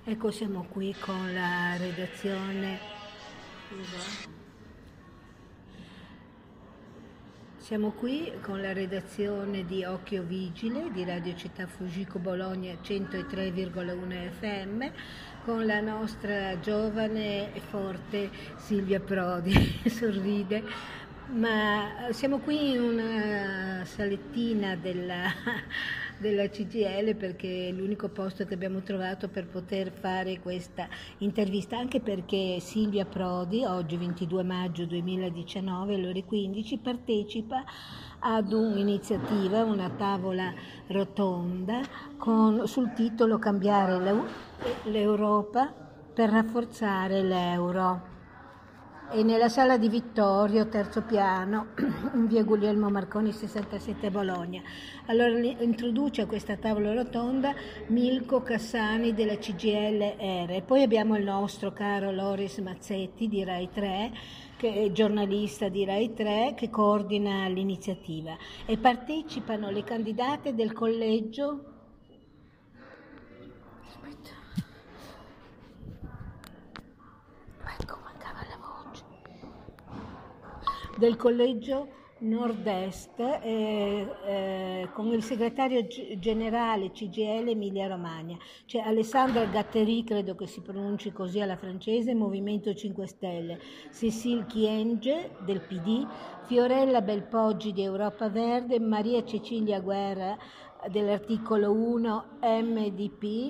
Ecco, siamo qui con la redazione. Siamo qui con la redazione di Occhio Vigile di Radio Città Fujiko Bologna 103,1 FM con la nostra giovane e forte Silvia Prodi, sorride, ma siamo qui in una salettina della CGIL perché è l'unico posto che abbiamo trovato per poter fare questa intervista, anche perché Silvia Prodi, oggi 22 maggio 2019, alle ore 15, partecipa ad un'iniziativa, una tavola rotonda sul titolo Cambiare l'Europa per rafforzare l'euro. E nella sala di Vittorio, terzo piano, in via Guglielmo Marconi 67 Bologna. Allora introduce a questa tavola rotonda Milko Cassani della CGIL-R. E poi abbiamo il nostro caro Loris Mazzetti di Rai 3, che è giornalista di Rai 3, che coordina l'iniziativa. E partecipano le candidate del collegio. Del collegio Nord-Est con il segretario generale CGIL Emilia Romagna, c'è Alessandra Gatteri, credo che si pronunci così alla francese, Movimento 5 Stelle, Cécile Kyenge del PD, Fiorella Belpoggi di Europa Verde, Maria Cecilia Guerra dell'articolo 1 MDP,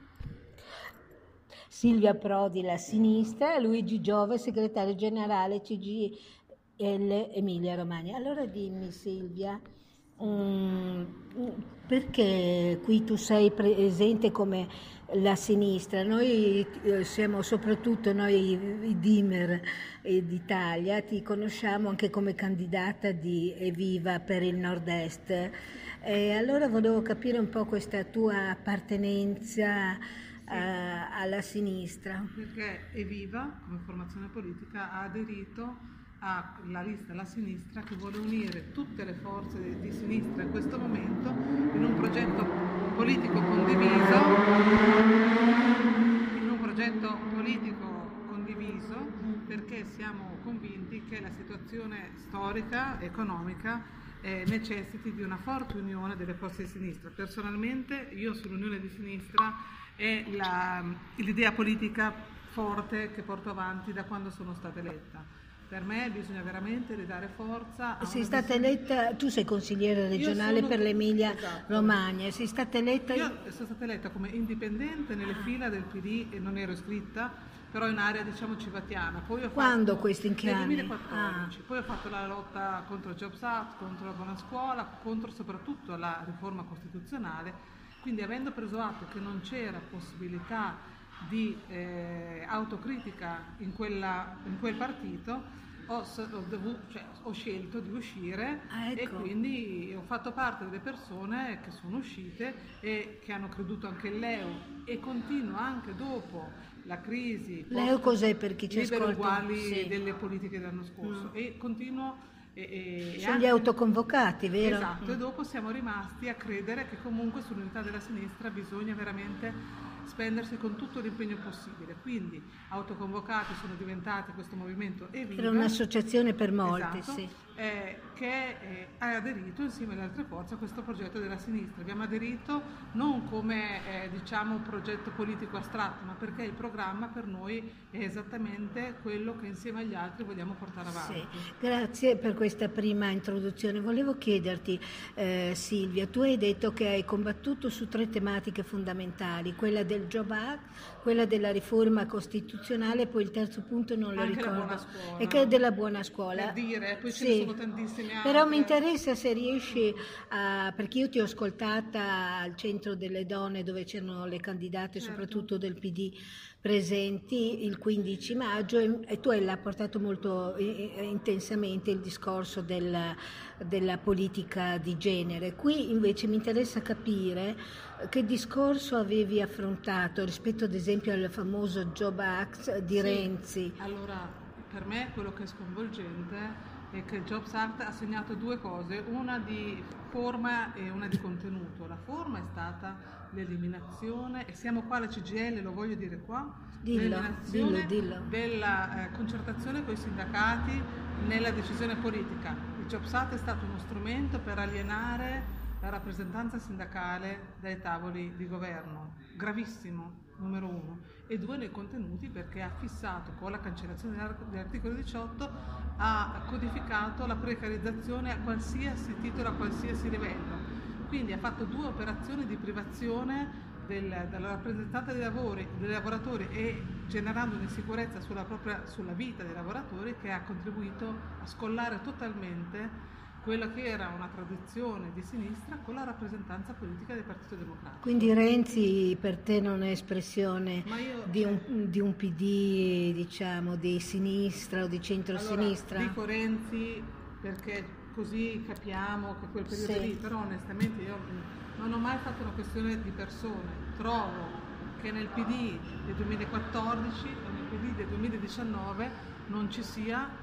Silvia Prodi la sinistra, Luigi Giove segretario generale CGIL Emilia Romagna. Allora dimmi Silvia, perché qui tu sei presente come la sinistra? Noi siamo soprattutto noi i Dimer d'Italia, ti conosciamo anche come candidata di Evviva per il Nord-Est. Allora volevo capire un po' questa tua appartenenza alla sinistra. Perché Evviva, come formazione politica, ha aderito alla lista alla sinistra che vuole unire tutte le forze di sinistra in questo momento in un progetto politico condiviso, perché siamo convinti che la situazione storica, economica necessiti di una forte unione delle forze di sinistra. Personalmente io sull'unione di sinistra è l'idea politica forte che porto avanti da quando sono stata eletta. Per me bisogna veramente ridare forza. Sei stata eletta, tu sei consigliere regionale per l'Emilia Romagna, sei stata eletta? Io sono stata eletta come indipendente nelle fila del PD e non ero iscritta, però in area diciamo civatiana. Poi Quando questo, in che anni? Nel 2014. Poi ho fatto la lotta contro il Jobs Act, contro la buona scuola, contro soprattutto la riforma costituzionale, quindi avendo preso atto che non c'era possibilità di autocritica in quel partito, ho scelto di uscire. Ecco. E quindi ho fatto parte delle persone che sono uscite e che hanno creduto anche in l'EU e continuo anche dopo la crisi. L'EU cos'è per chi ci ascolta? Liberi uguali sì. Delle politiche dell'anno scorso e continuo. Sono gli autoconvocati, vero? Esatto, e dopo siamo rimasti a credere che comunque sull'unità della sinistra bisogna veramente spendersi con tutto l'impegno possibile, quindi autoconvocati sono diventati questo movimento Evviva. Era un'associazione per molti, esatto, sì. Che ha aderito insieme alle altre forze a questo progetto della sinistra. Abbiamo aderito non come progetto politico astratto, ma perché il programma per noi è esattamente quello che insieme agli altri vogliamo portare avanti. Sì. Grazie per questa prima introduzione. Volevo chiederti, Silvia, tu hai detto che hai combattuto su 3 tematiche fondamentali, quella del Job Act, quella della riforma costituzionale e poi il terzo punto non lo ricordo. La buona scuola. E che è della buona scuola. Per dire, poi sì. ce ne sono tantissime altre. Però mi interessa se riesci perché io ti ho ascoltata al Centro delle Donne dove c'erano le candidate, certo, soprattutto del PD presenti il 15 maggio e tu hai portato molto intensamente il discorso della politica di genere. Qui invece mi interessa capire che discorso avevi affrontato rispetto ad esempio al famoso Job Act di Renzi. Allora, per me quello che è sconvolgente è che il Jobs Act ha segnato due cose, una di forma e una di contenuto. La forma è stata l'eliminazione, e siamo qua alla CGIL, lo voglio dire qua, l'eliminazione della concertazione con i sindacati nella decisione politica. Il Jobs Act è stato uno strumento per alienare la rappresentanza sindacale dai tavoli di governo, gravissimo, numero uno, e due nei contenuti, perché ha fissato con la cancellazione dell'articolo 18, ha codificato la precarizzazione a qualsiasi titolo, a qualsiasi livello, quindi ha fatto due operazioni di privazione della rappresentanza dei lavoratori e generando un'insicurezza sulla vita dei lavoratori, che ha contribuito a scollare totalmente quella che era una tradizione di sinistra con la rappresentanza politica del Partito Democratico. Quindi Renzi per te non è espressione di un PD, diciamo, di sinistra o di centro-sinistra? Allora, dico Renzi perché così capiamo che quel periodo lì, però onestamente io non ho mai fatto una questione di persone. Trovo che nel PD del 2014 o nel PD del 2019 non ci sia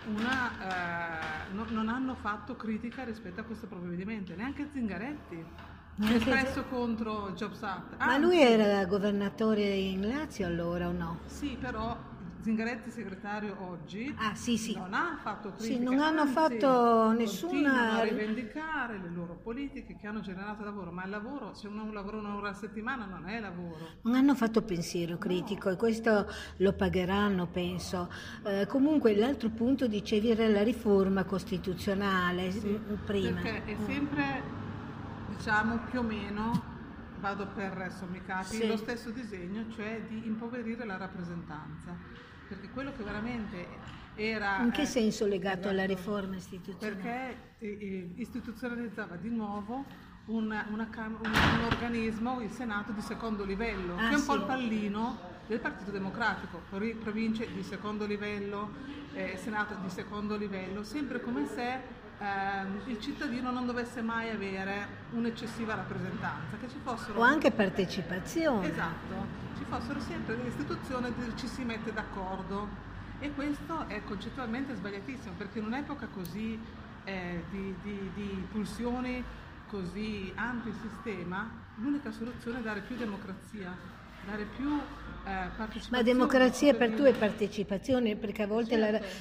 non hanno fatto critica rispetto a questo provvedimento, neanche Zingaretti si è espresso contro il Jobs Act. Ma lui era governatore in Lazio allora o no? Sì, però Zingaretti segretario oggi non ha fatto critica, non hanno fatto nessuna, continuano a rivendicare le loro politiche che hanno generato lavoro, ma il lavoro, se uno lavora un'ora a settimana non è lavoro. Non hanno fatto pensiero critico, e questo lo pagheranno, penso. Comunque l'altro punto dicevi era la riforma costituzionale, prima. Perché è sempre, diciamo, più o meno, vado per sommi capi, lo stesso disegno, cioè di impoverire la rappresentanza. Perché quello che veramente era... In che senso legato alla riforma istituzionale? Perché istituzionalizzava di nuovo un organismo, il Senato di secondo livello, che è un po' il pallino del Partito Democratico, province di secondo livello, Senato di secondo livello, sempre come se il cittadino non dovesse mai avere un'eccessiva rappresentanza, che ci fossero... O anche partecipazione. Esatto, ci fossero sempre delle istituzioni dove ci si mette d'accordo, e questo è concettualmente sbagliatissimo, perché in un'epoca così di pulsioni così antisistema, l'unica soluzione è dare più democrazia, dare più partecipazione. Ma democrazia per tu è partecipazione, perché a volte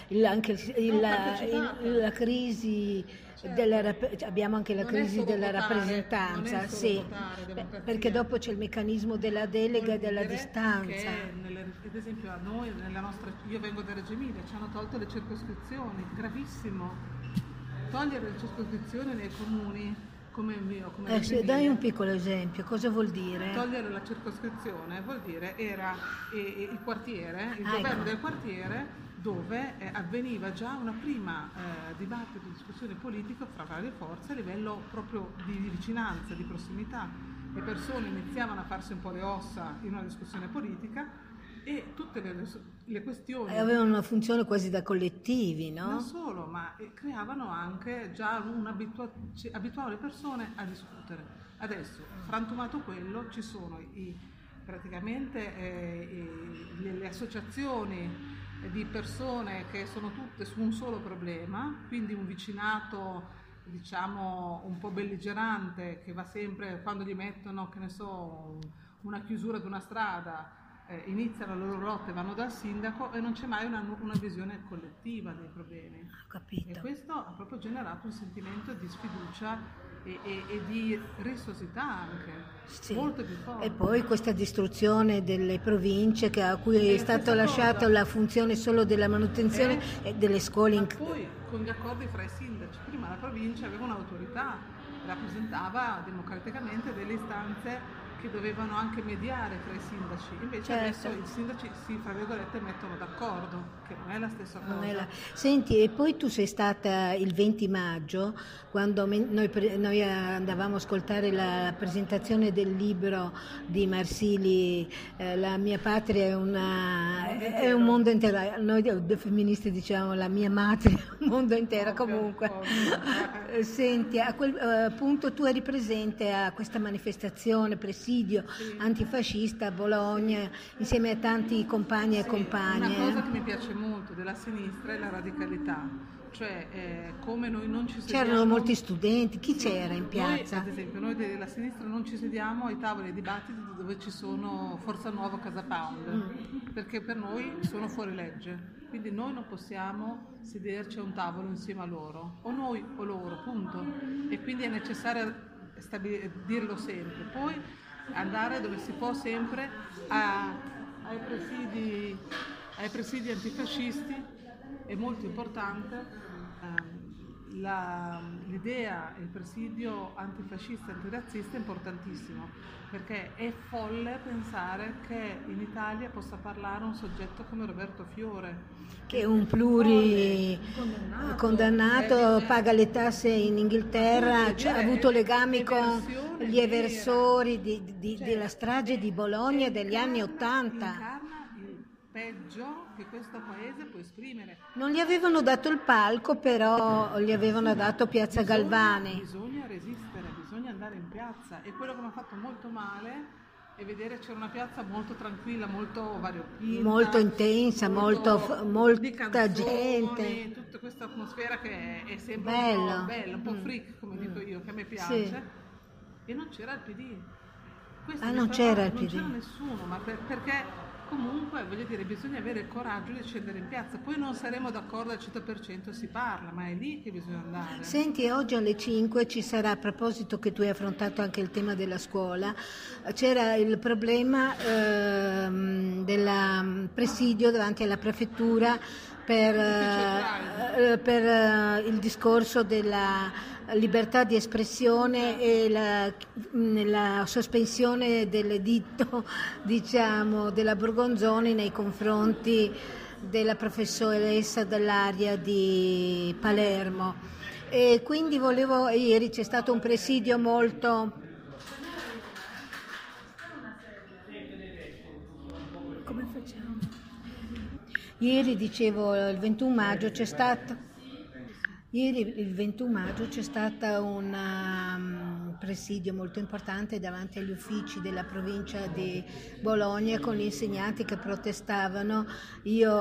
la crisi abbiamo anche la crisi della rappresentanza, perché dopo c'è il meccanismo della delega e della distanza. Ad esempio a noi, io vengo da Reggio Emilia, ci hanno tolto le circoscrizioni, gravissimo. Togliere le circoscrizioni nei comuni come il mio, come dai un piccolo esempio, cosa vuol dire? Togliere la circoscrizione vuol dire era il quartiere, il governo del quartiere, dove avveniva già una prima dibattito, discussione politica fra varie forze a livello proprio di vicinanza, di prossimità. Le persone iniziavano a farsi un po' le ossa in una discussione politica, e tutte le questioni avevano una funzione quasi da collettivi, no? Non solo, ma creavano anche già abituavano le persone a discutere. Adesso, frantumato quello, ci sono praticamente le associazioni di persone che sono tutte su un solo problema, quindi un vicinato, diciamo, un po' belligerante, che va sempre, quando gli mettono, che ne so, una chiusura di una strada, iniziano le loro lotte, vanno dal sindaco, e non c'è mai una visione collettiva dei problemi. Ho capito. E questo ha proprio generato un sentimento di sfiducia e di rissosità anche, molto più forte. E poi questa distruzione delle province, a cui è stata lasciata la funzione solo della manutenzione e delle scuole. Ma poi con gli accordi fra i sindaci, prima la provincia aveva un'autorità, rappresentava democraticamente delle istanze che dovevano anche mediare tra i sindaci, invece adesso i sindaci fra virgolette mettono d'accordo, che non è la stessa cosa. Senti, e poi tu sei stata il 20 maggio, quando noi andavamo a ascoltare la presentazione del libro di Marsili, La mia patria è un mondo intero, noi femministi diciamo la mia madre è un mondo intero, comunque. Senti, a quel punto tu eri presente a questa manifestazione pressiva presidio antifascista a Bologna, insieme a tanti compagni e compagne. Una cosa che mi piace molto della sinistra è la radicalità. Cioè, come noi non ci sediamo... C'erano molti studenti, chi c'era in piazza? Noi, ad esempio, noi della sinistra non ci sediamo ai tavoli e dibattiti dove ci sono Forza Nuova, Casa Pound, perché per noi sono fuori legge. Quindi noi non possiamo sederci a un tavolo insieme a loro, o noi o loro, punto. E quindi è necessario dirlo sempre. Poi andare dove si può sempre ai presidi antifascisti. È molto importante l'idea, il presidio antifascista e antirazzista è importantissimo, perché è folle pensare che in Italia possa parlare un soggetto come Roberto Fiore, che è un condannato, paga le tasse in Inghilterra, ha avuto legami con gli eversori della strage di Bologna degli anni '80. Peggio che questo paese può esprimere. Non gli avevano dato il palco, però gli avevano dato Piazza Galvani. Bisogna resistere, bisogna andare in piazza, e quello che mi ha fatto molto male è vedere c'era una piazza molto tranquilla, molto variopinta, molto intensa, molta canzoni, gente, tutta questa atmosfera che è sempre bello. un po' bella, un po' freak, come dico io, che a me piace. Sì. E non c'era il PD. Non c'era il PD. Non c'era nessuno, ma perché comunque, voglio dire, bisogna avere il coraggio di scendere in piazza. Poi non saremo d'accordo al 100%, si parla, ma è lì che bisogna andare. Senti, oggi alle 5 ci sarà, a proposito che tu hai affrontato anche il tema della scuola, c'era il problema del presidio davanti alla prefettura per il discorso della libertà di espressione e la sospensione dell'editto, diciamo, della Borgonzoni nei confronti della professoressa dell'area di Palermo. E quindi ieri c'è stato un presidio molto... Come facciamo? Ieri, dicevo, il 21 maggio c'è stato... Ieri, il 21 maggio, c'è stato un presidio molto importante davanti agli uffici della provincia di Bologna con gli insegnanti che protestavano. Io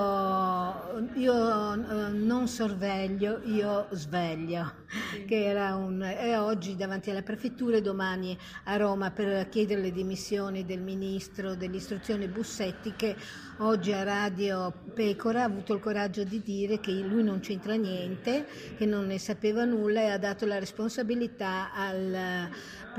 non sorveglio, io sveglio, che era e oggi davanti alla prefettura e domani a Roma per chiedere le dimissioni del ministro dell'istruzione Bussetti, che oggi a Radio Pecora ha avuto il coraggio di dire che lui non c'entra niente, che non ne sapeva nulla, e ha dato la responsabilità al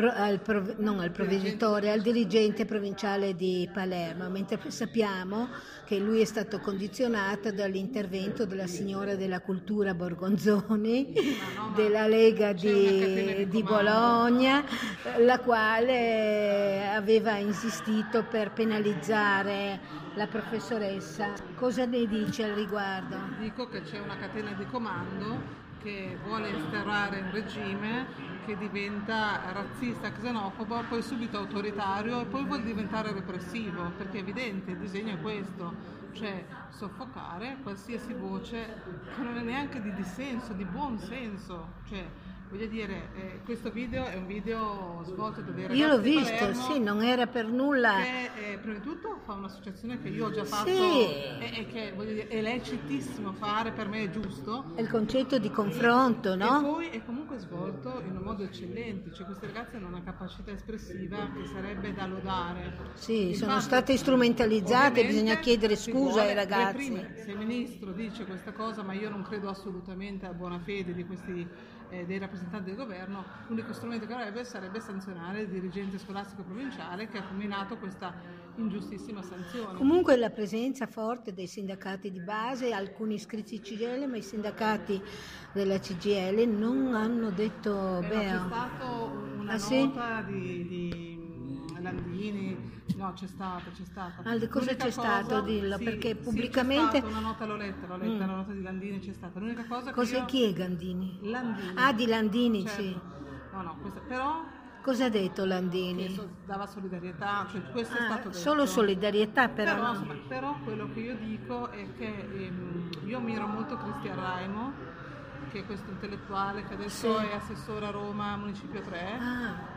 provveditore, al dirigente provinciale di Palermo, mentre sappiamo che lui è stato condizionato dall'intervento della signora della cultura Borgonzoni, della Lega di Bologna, la quale aveva insistito per penalizzare la professoressa. Cosa ne dice al riguardo? Dico che c'è una catena di comando che vuole instaurare un regime che diventa razzista, xenofobo, poi subito autoritario e poi vuole diventare repressivo, perché è evidente, il disegno è questo, cioè soffocare qualsiasi voce che non è neanche di dissenso, di buon senso, cioè voglio dire, questo video è un video svolto da dei ragazzi. Io l'ho di visto, Palermo, sì, non era per nulla. Che prima di tutto fa un'associazione che io ho già fatto, sì, e che voglio dire, è lecitissimo fare, per me è giusto. È il concetto di confronto, no? E poi è comunque svolto in un modo eccellente, cioè questi ragazzi hanno una capacità espressiva che sarebbe da lodare. Sì, sono state strumentalizzate, bisogna chiedere scusa ai ragazzi. Se il ministro dice questa cosa, ma io non credo assolutamente a buona fede di questi dei rappresentanti del governo, l'unico strumento che avrebbe sarebbe sanzionare il dirigente scolastico provinciale che ha combinato questa ingiustissima sanzione. Comunque la presenza forte dei sindacati di base, alcuni iscritti CGIL, ma i sindacati della CGIL non hanno detto bene. C'è stata una nota di Landini. No, c'è stata. Cosa c'è stato? Dillo, sì, perché pubblicamente... C'è stata una nota, l'ho letta, la nota di Landini c'è stata. L'unica cosa Chi è Gandini? Landini. Ah, di Landini, certo. Sì. No, però... Cosa ha detto Landini? Che dava solidarietà, cioè questo è stato detto. Solo solidarietà, però no. Però quello che io dico è che io ammiro molto Cristian Raimo, che è questo intellettuale che adesso è assessore a Roma, Municipio 3,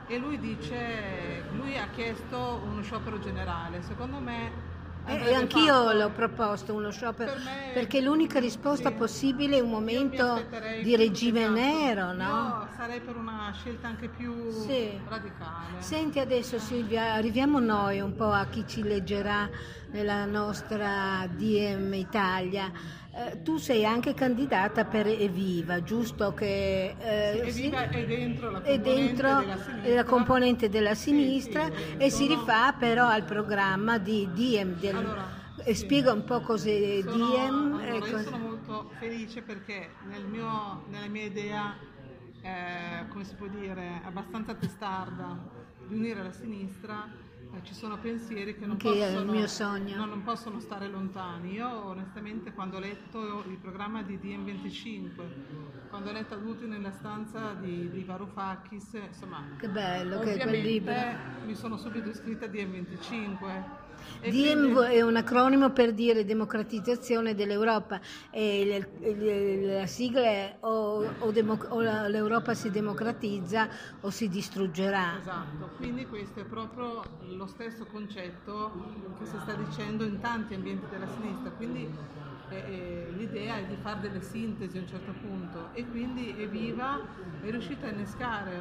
e lui ha chiesto uno sciopero generale. Secondo me e anch'io l'ho proposto uno sciopero, perché l'unica risposta possibile è un momento di regime nero, no? Io sarei per una scelta anche più radicale. Senti adesso Silvia, arriviamo noi un po' a chi ci leggerà nella nostra DM Italia. Tu sei anche candidata per Evviva, giusto? Che Evviva è dentro la componente della sinistra e si rifà però al programma di Diem. Spiega un po' cos'è Diem. Io sono molto felice perché nella mia idea, come si può dire, abbastanza testarda di unire la sinistra, ci sono pensieri che non possono stare lontani. Io onestamente, quando ho letto il programma di DM25, quando ho letto Adulti nella stanza di Varoufakis, insomma, che bello, che è quel libro, mi sono subito iscritta a DM25. DIEM è un acronimo per dire democratizzazione dell'Europa, e la sigla è o l'Europa si democratizza o si distruggerà. Esatto, quindi questo è proprio lo stesso concetto che si sta dicendo in tanti ambienti della sinistra, quindi l'idea è di fare delle sintesi a un certo punto, e quindi Evviva è riuscita a innescare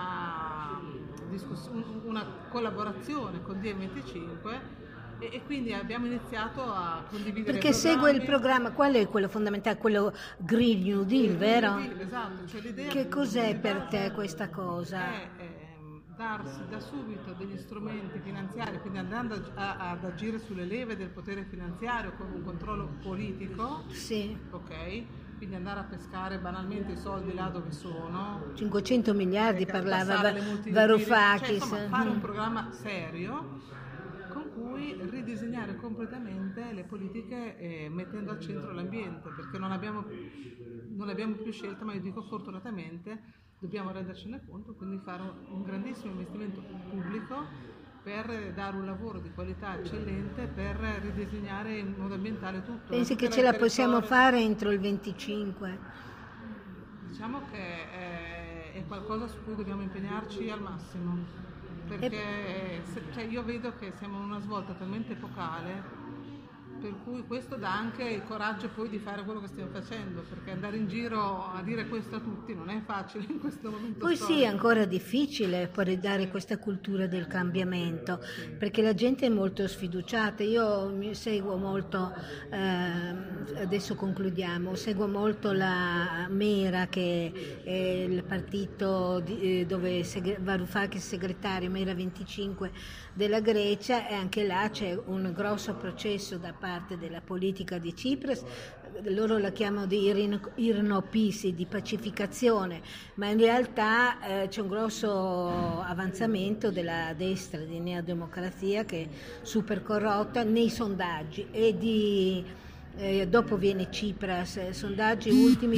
una collaborazione con DM25, e quindi abbiamo iniziato a condividere. Perché segue il programma, qual è quello fondamentale? Quello Green New Deal, vero? New Deal, esatto. Cioè, l'idea che cos'è per te questa cosa? È darsi da subito degli strumenti finanziari, quindi andando ad agire sulle leve del potere finanziario con un controllo politico. Sì. Ok? Quindi andare a pescare banalmente i soldi là dove sono. 500 miliardi parlava Varoufakis. Cioè, fare un programma serio con cui ridisegnare completamente le politiche, mettendo al centro l'ambiente, perché non abbiamo più scelta, ma io dico fortunatamente dobbiamo rendercene conto, quindi fare un grandissimo investimento pubblico per dare un lavoro di qualità eccellente, per ridisegnare in modo ambientale tutto. Pensi che ce la possiamo fare entro il 25? Diciamo che è qualcosa su cui dobbiamo impegnarci al massimo, perché io vedo che siamo in una svolta talmente epocale, per cui questo dà anche il coraggio poi di fare quello che stiamo facendo, perché andare in giro a dire questo a tutti non è facile in questo momento poi storico. Sì, è ancora difficile poi dare questa cultura del cambiamento, perché la gente è molto sfiduciata. Io seguo molto, adesso concludiamo, seguo molto la Mera, che è il partito dove Varoufakis è segretario, Mera 25 della Grecia, e anche là c'è un grosso processo da parte della politica di Tsipras. Loro la chiamano di irnopisi, di pacificazione, ma in realtà c'è un grosso avanzamento della destra di neodemocrazia, che è super corrotta nei sondaggi, e dopo viene Tsipras, sondaggi ultimi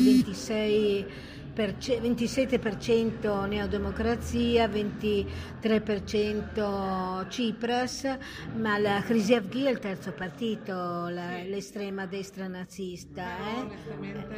27% neodemocrazia, 23% Tsipras, ma la Hristiyan è il terzo partito, l'estrema destra nazista. Onestamente,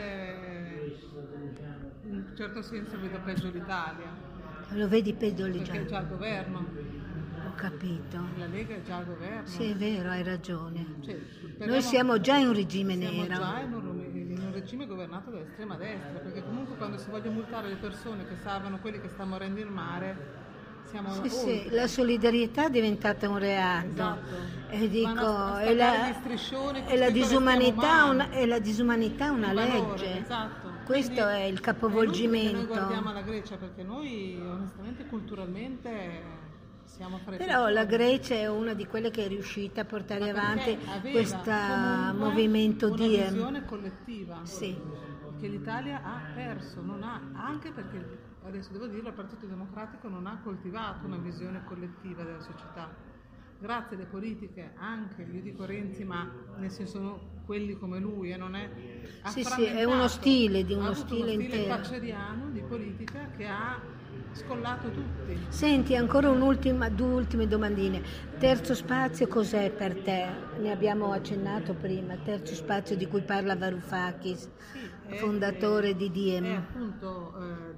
in un certo senso vedo peggio l'Italia. Lo vedi peggio l'Italia? Perché è già al governo. Ho capito. La Lega è già al governo. Sì, è vero, hai ragione. Cioè, noi siamo già in un regime nero. Siamo già in un regime governato dall'estrema destra, perché comunque quando si vogliono multare le persone che salvano quelli che stanno morendo in mare, siamo sì, la solidarietà è diventata un reato. Esatto. E dico, è la disumanità una legge. Esatto. Questo quindi è il capovolgimento. Noi guardiamo alla Grecia perché noi onestamente culturalmente siamo però la Grecia è una di quelle che è riuscita a portare avanti questo movimento di una visione collettiva, sì, che l'Italia ha perso, non ha, anche perché adesso devo dirlo, il Partito Democratico non ha coltivato una visione collettiva della società. Grazie alle politiche, anche io dico Renzi, ma nel senso quelli come lui, non è sì, è uno stile intero, thatcheriano di politica che ha scollato tutti. Senti, ancora due ultime domandine. Terzo spazio cos'è per te? Ne abbiamo accennato prima, terzo spazio di cui parla Varoufakis, fondatore di Diem. È appunto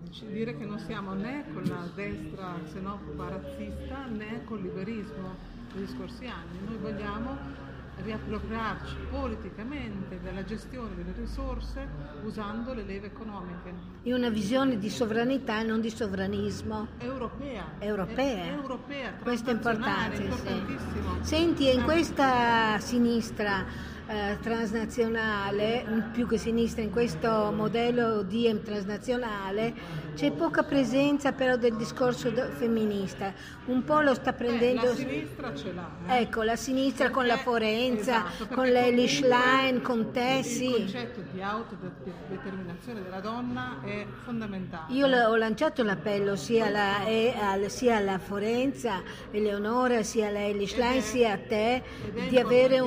dire che non siamo né con la destra xenofoba razzista né col liberismo degli scorsi anni. Noi vogliamo riappropriarci politicamente della gestione delle risorse usando le leve economiche. In una visione di sovranità e non di sovranismo. Europea. Questo è importante. Importantissimo. Sì. Senti, in questa sinistra transnazionale, più che sinistra, in questo modello Diem transnazionale c'è poca presenza però del discorso femminista, un po' lo sta prendendo la sinistra ce l'ha, ecco, la sinistra con la Forenza, con l'Eli Schlein, con te, sì. Il concetto di autodeterminazione della donna è fondamentale. Io ho lanciato l'appello sia alla Forenza, Eleonora, sia alla Eli Schlein, sia a te, di avere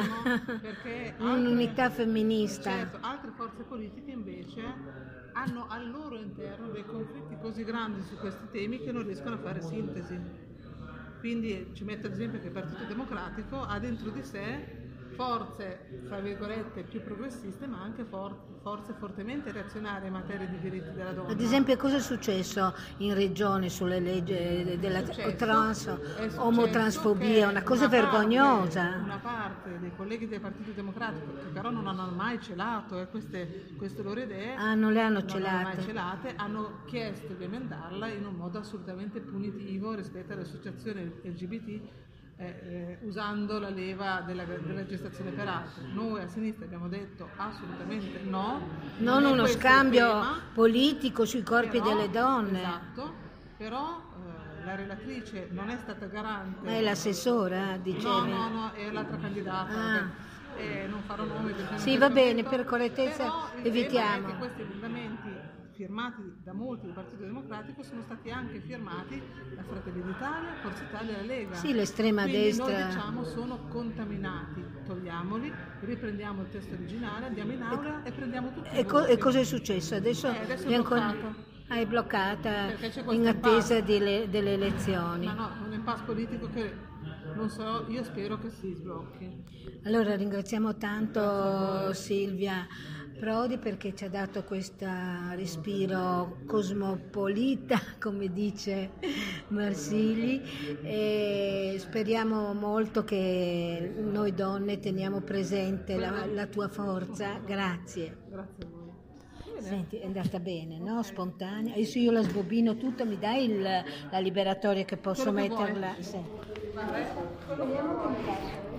un'unità femminista. Certo, altre forze politiche invece hanno al loro interno dei conflitti così grandi su questi temi che non riescono a fare sintesi. Quindi ci metto ad esempio che il Partito Democratico ha dentro di sé forze, tra virgolette, più progressiste, ma anche forze fortemente reazionarie in materia di diritti della donna. Ad esempio, cosa è successo in regione sulle leggi della omotransfobia? Una cosa vergognosa. Una parte dei colleghi del Partito Democratico, che però non hanno mai celato queste loro idee, non le hanno celate. Mai celate, hanno chiesto di emendarla in un modo assolutamente punitivo rispetto alle associazioni LGBT, usando la leva della gestazione per altri. Noi a sinistra abbiamo detto assolutamente no, non uno scambio politico sui corpi delle donne. Esatto, però la relatrice non è stata garante. Ma è l'assessora, dicevi? No, è l'altra candidata. Non farò nomi perché sì, va bene, per correttezza evitiamo. Che questi emendamenti firmati da molti del Partito Democratico sono stati anche firmati da Fratelli d'Italia, Forza Italia e la Lega. Sì, l'estrema quindi destra. Noi diciamo sono contaminati, togliamoli, riprendiamo il testo originale, andiamo in aula e prendiamo tutti i voti. E cosa è successo? Adesso è bloccata in attesa delle elezioni. No, un impasse politico che non so, io spero che si sblocchi. Allora ringraziamo tanto Silvia Prodi perché ci ha dato questo respiro cosmopolita, come dice Marsigli, e speriamo molto che noi donne teniamo presente la tua forza. Grazie. Grazie a voi. Senti, è andata bene, no? Spontanea. Adesso io la sbobino tutto, mi dai la liberatoria che posso metterla? Sì. Vediamo come